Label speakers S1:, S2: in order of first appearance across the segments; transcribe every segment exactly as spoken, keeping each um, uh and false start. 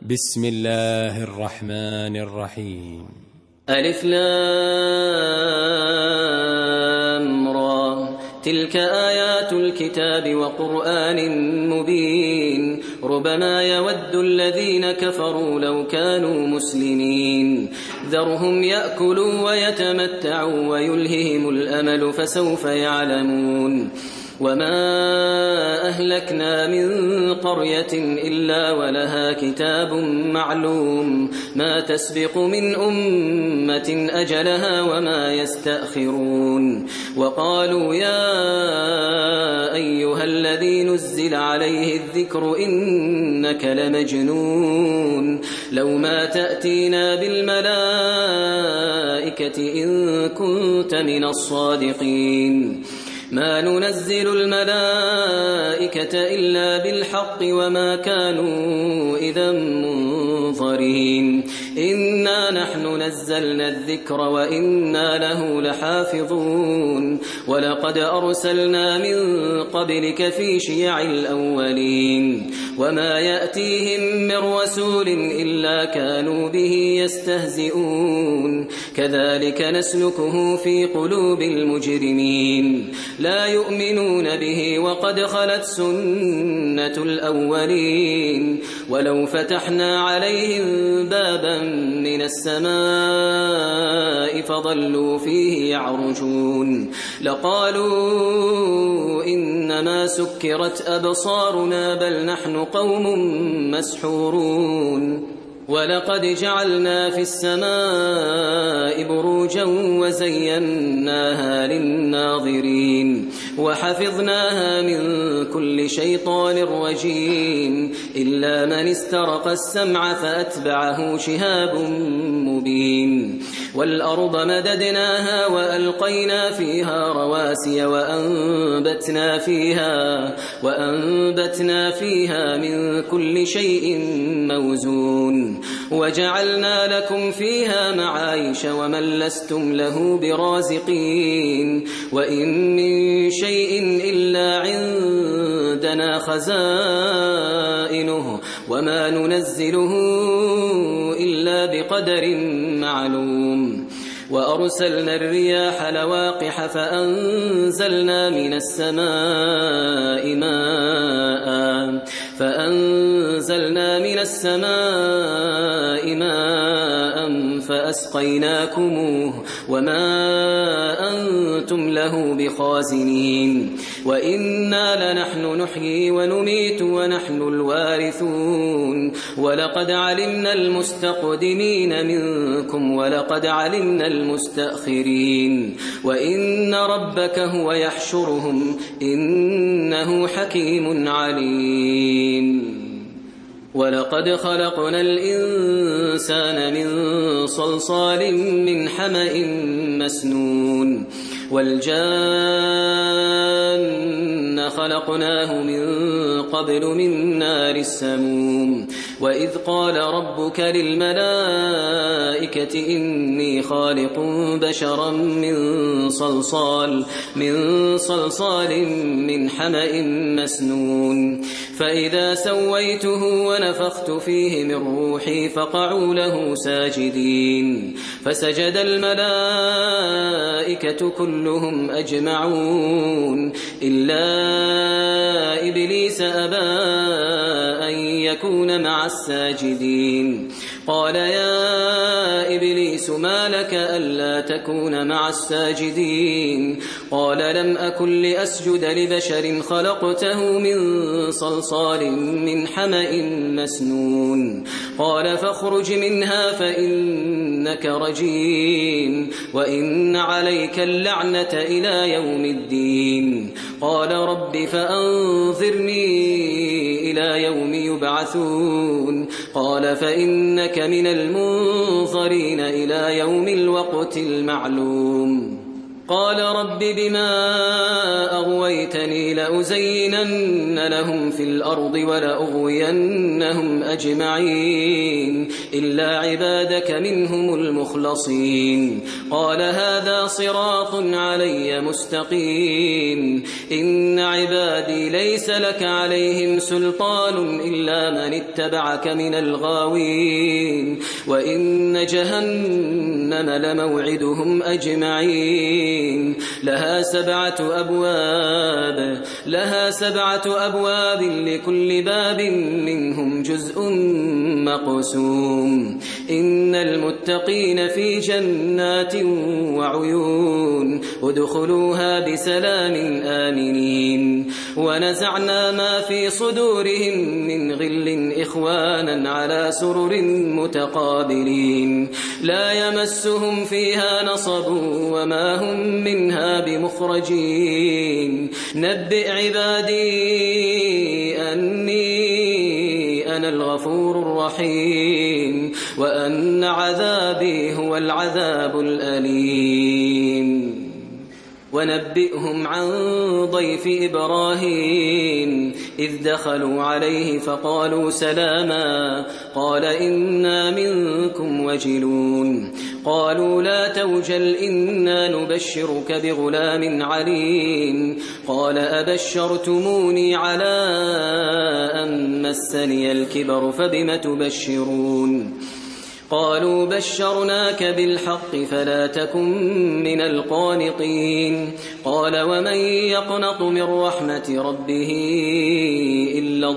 S1: بسم الله الرحمن الرحيم.
S2: ألف لام را تلك آيات الكتاب وقرآن مبين ربما يود الذين كفروا لو كانوا مسلمين ذرهم يأكلوا ويتمتعوا ويلههم الأمل فسوف يعلمون وما أهلكنا من قرية إلا ولها كتاب معلوم ما تسبق من أمة أجلها وما يستأخرون وقالوا يا أيها الذي نزل عليه الذكر إنك لمجنون لو ما تأتينا بالملائكة إن كنت من الصادقين ما ننزل الملائكة إلا بالحق وما كانوا إذا منظرين إنا نحن نزلنا الذكر وإنا له لحافظون ولقد أرسلنا من قبلك في شيع الأولين وما يأتيهم من رسول إلا كانوا به يستهزئون كذلك نسلكه في قلوب المجرمين لا يؤمنون به وقد خلت سنة الأولين ولو فتحنا عليهم بابا من السماء فظلوا فيه يعرجون لقالوا إنما سكرت أبصارنا بل نحن قوم مسحورون ولقد جعلنا في السماء بروجا وزيناها للناظرين وحفظناها من كل شيطان رجيم إلا من استرق السمع فأتبعه شهاب مبين والأرض مددناها وألقينا فيها رواسي وأنبتنا فيها وأنبتنا فيها من كل شيء موزون وجعلنا لكم فيها معايش ومن لستم له برازقين وإن من شيء إلا عندنا خزائنه وما ننزله إلا بقدر معلوم وأرسلنا الرياح لواقح فأنزلنا من السماء ماء فأنزلنا من السماء ماء فأسقيناكموه وما أنتم له بخازنين وإنا لنحن نحيي ونميت ونحن الوارثون ولقد علمنا المستقدمين منكم ولقد علمنا المستأخرين وإن ربك هو يحشرهم إنه حكيم عليم ولقد خلقنا الإنسان من صلصال من حمأ مسنون والجان خلقناه من قبل من نار السموم وإذ قال ربك للملائكة إني خالق بشرا من صلصال من صلصال من حمأ مسنون فإذا سويته ونفخت فيه من روحي فقعوا له ساجدين فسجد الملائكة كلهم أجمعون إلا إبليس أبى أن يكون مع الساجدين قال يا إبليس ما لك ألا تكون مع الساجدين قال لم أكن لأسجد لبشر خلقته من صلصال من حمأ مسنون قال فاخرج منها فإنك رجيم وإن عليك اللعنة إلى يوم الدين قال رب فأنظرني إلى يوم يبعثون قال فإنك من المنظرين إلى يوم الوقت المعلوم قال رب بما أغويتني لأزينن لهم في الأرض ولأغوينهم أجمعين إلا عبادك منهم المخلصين قال هذا صراط علي مستقيم إن عبادي ليس لك عليهم سلطان إلا من اتبعك من الغاوين وإن جهنم لموعدهم أجمعين لها سبعة أبواب لها سبعة أبواب لكل باب منهم جزء مقسوم إن المتقين في جنات وعيون ادخلوها بسلام آمنين ونزعنا ما في صدورهم من غل إخوانا على سرر متقابلين لا يمسهم فيها نصب وما هم منها بمخرجين نبئ عبادي أني أنا الغفور الرحيم وأن عذابي هو العذاب الأليم ونبئهم عن ضيف إبراهيم إذ دخلوا عليه فقالوا سلاما قال إنا منكم وجلون قالوا لا توجل إنا نبشرك بغلام عليم قال أبشرتموني على أن مسني الكبر فبم تبشرون قالوا بشرناك بالحق فلا تكن من القانطين قال ومن يقنط من رحمة ربه إلا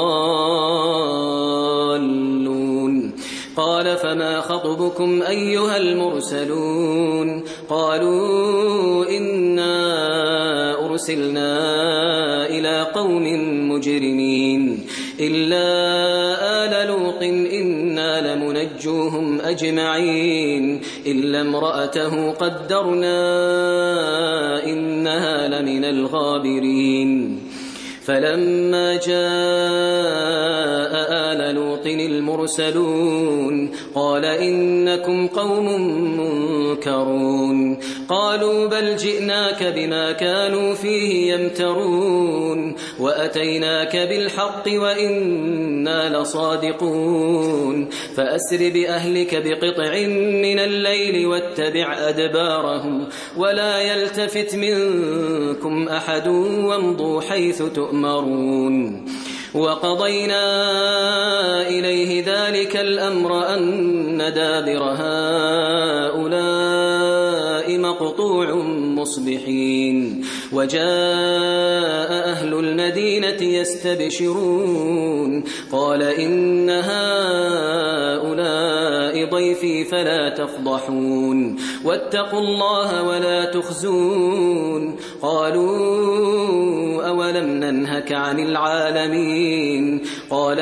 S2: الضالون قال فما خطبكم أيها المرسلون قالوا إنا أرسلنا إلى قوم مجرمين إلا آل لوط إنا لمنجوهم أجمعين إلا امرأته قدرنا إنها لمن الغابرين فلما جاء آل لوط المرسلون قال إنكم قوم منكرون قالوا بل جئناك بما كانوا فيه يمترون وأتيناك بالحق وإنا لصادقون فأسر بأهلك بقطع من الليل واتبع أدبارهم ولا يلتفت منكم أحد وامضوا حيث تؤمرون وقضينا إليه ذلك الأمر أن دابر هؤلاء مقطوع مصبحين وجاء أهل المدينة يستبشرون قال إن هؤلاء ضيفي فلا تفضحون واتقوا الله ولا تخزون قالوا أولم ننهك عن العالمين قال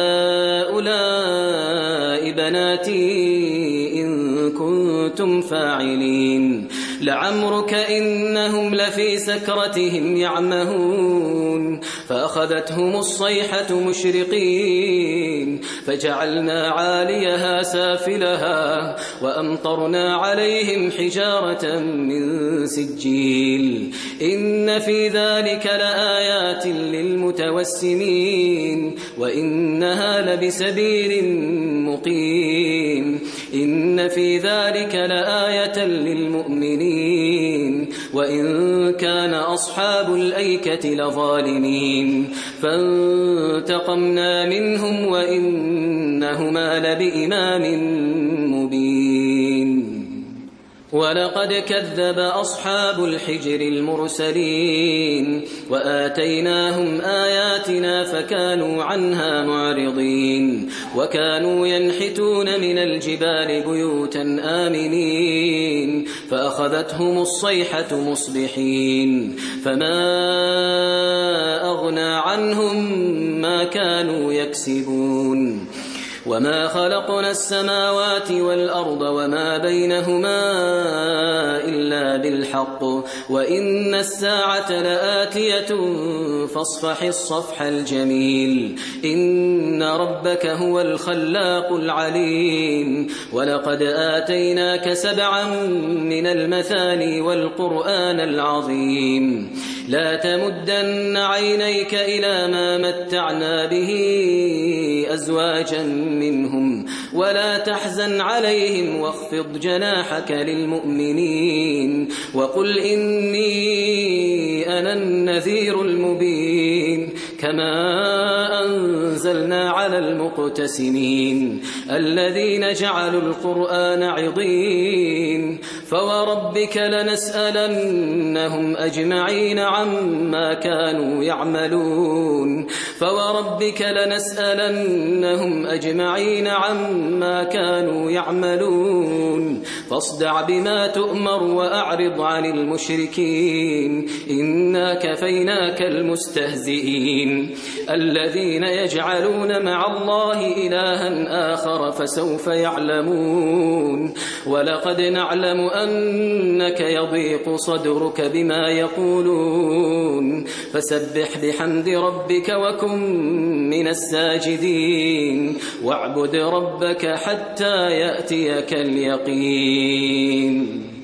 S2: هؤلاء بناتي إن كنتم فاعلين لعمرك إنهم لفي سكرتهم يعمهون فأخذتهم الصيحة مشرقين فجعلنا عاليها سافلها وأمطرنا عليهم حجارة من سجيل إن في ذلك لآيات للمتوسمين وإنها لبسبيل مقيم إن في ذلك لآية للمؤمنين وإن كان أصحاب الأيكة لظالمين فانتقمنا منهم وإنهما لبإمام مبين ولقد كذب أصحاب الحجر المرسلين وآتيناهم آياتنا فكانوا عنها معرضين وكانوا ينحتون من الجبال بيوتا آمنين فأخذتهم الصيحة مصبحين فما أغنى عنهم ما كانوا يكسبون وما خلقنا السماوات والأرض وما بينهما إلا بالحق وإن الساعة لآتية فاصفح الصفح الجميل إن ربك هو الخلاق العليم ولقد آتيناك سبعا من المثاني والقرآن العظيم لا تمدن عينيك إلى ما متعنا به أزواجا منهم ولا تحزن عليهم واخفض جناحك للمؤمنين وقل إني أنا النذير المبين كما أنزلنا على المقتسمين الذين جعلوا القرآن عضين فوربك لنسألنهم أجمعين عما كانوا يعملون فوربك لنسألنهم أجمعين عما كانوا يعملون فاصدع بما تؤمر وأعرض عن المشركين إنا كفيناك المستهزئين الذين يجعلون مع الله إلها آخر فسوف يعلمون ولقد نعلم أنك يضيق صدرك بما يقولون فسبح بحمد ربك وكن من الساجدين واعبد ربك حتى يأتيك اليقين.